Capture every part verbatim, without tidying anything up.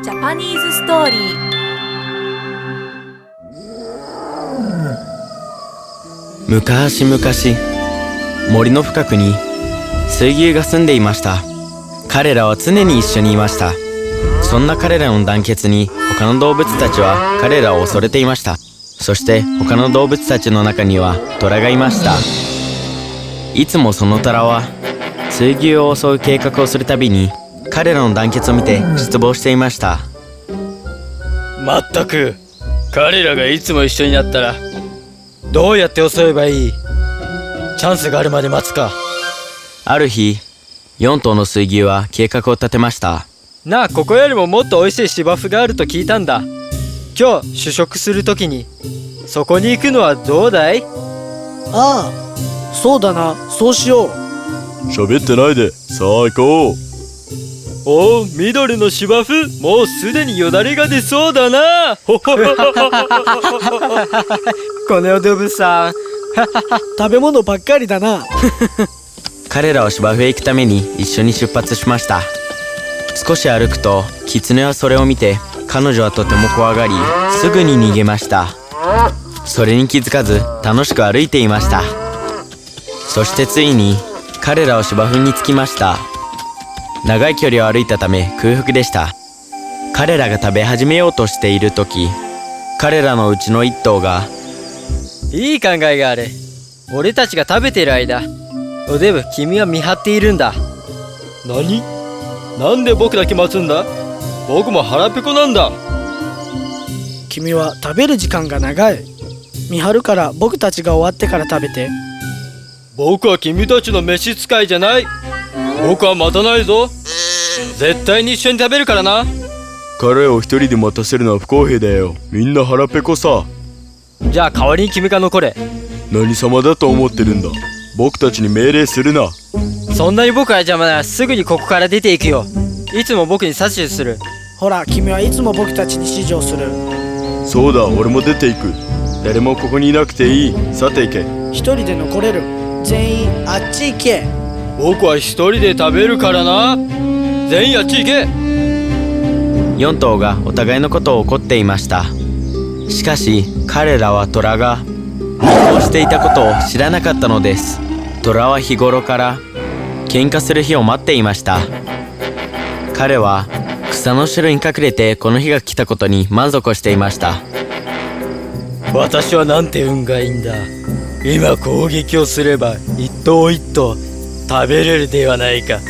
ジャパニーズストーリー。 昔々、森の深くに水牛が住んでいました。彼らは常に一緒にいました。そんな彼らの団結に他の動物たちは彼らを恐れていました。そして他の動物たちの中には虎がいました。いつもその虎は水牛を襲う計画をするたびに彼らの団結を見て失望していました。 まったく、彼らがいつも一緒になったらどうやって襲えばいい？チャンスがあるまで待つか。 ある日、よん頭の水牛は計画を立てました。 なあ、ここよりももっと美味しい芝生があると聞いたんだ。今日主食するときにそこに行くのはどうだい？ ああ、そうだな、そうしよう。 喋ってないで、さあ行こう。 おお、緑の芝生、もうすでによだれが出そうだな。この動物さん食べ物ばっかりだな。 彼らは芝生へ行くために一緒に出発しました。少し歩くと狐はそれを見て彼女はとても怖がり、すぐに逃げました。それに気づかず楽しく歩いていました。そしてついに彼らは芝生に着きました。長い距離を歩いたため空腹でした。彼らが食べ始めようとしている時、彼らのうちの一頭が、 いい考えがある。俺たちが食べている間、おデブ、君は見張っているんだ。何？なんで僕だけ待つんだ？僕も腹ペコなんだ。 君は食べる時間が長い。見張るから僕たちが終わってから食べて。 僕は君たちの召使いじゃない。僕は待たないぞ。絶対に一緒に食べるからな。 彼を一人で待たせるのは不公平だよ。みんな腹ペコさ。 じゃあ代わりに君が残れ。 何様だと思ってるんだ。僕たちに命令するな。 そんなに僕が邪魔ならすぐにここから出ていくよ。いつも僕に指図する。 ほら、君はいつも僕たちに指示をする。 そうだ、俺も出ていく。誰もここにいなくていい。さて行け。 一人で残れる。全員あっち行け。 僕は一人で食べるからな。全員あっち行け。 よん頭がお互いのことを怒っていました。しかし彼らは虎が密航していたことを知らなかったのです。虎は日頃から喧嘩する日を待っていました。彼は草の後ろに隠れてこの日が来たことに満足をしていました。 私はなんて運がいいんだ。今攻撃をすれば一頭一頭食べれるではないか。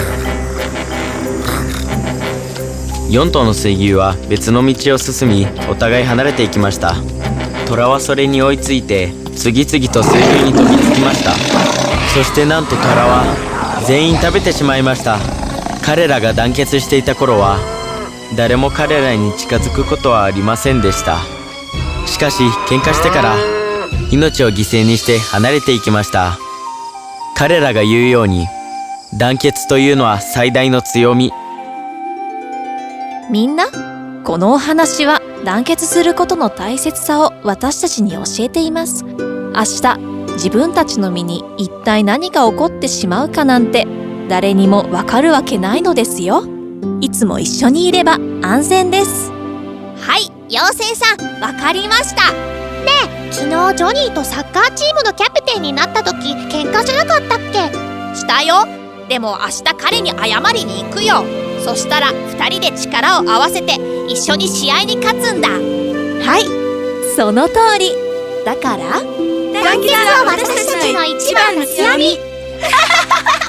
よん頭の水牛は別の道を進み、お互い離れていきました。虎はそれに追いついて次々と水牛に飛びつきました。そしてなんと虎は全員食べてしまいました。彼らが団結していた頃は誰も彼らに近づくことはありませんでした。しかし喧嘩してから命を犠牲にして離れていきました。彼らが言うように、団結というのは最大の強み。 みんな、このお話は団結することの大切さを私たちに教えています。明日、自分たちの身に一体何が起こってしまうかなんて誰にもわかるわけないのですよ。いつも一緒にいれば安全です。 はい、妖精さん、わかりました。ねえ、昨日ジョニーとサッカーチームのキャプテンになった時喧嘩じゃなかったっけ？ したよ。でも明日彼に謝りに行くよ。そしたらふたりで力を合わせて一緒に試合に勝つんだ。 はい、その通り。だから団結は私たちの一番の強み。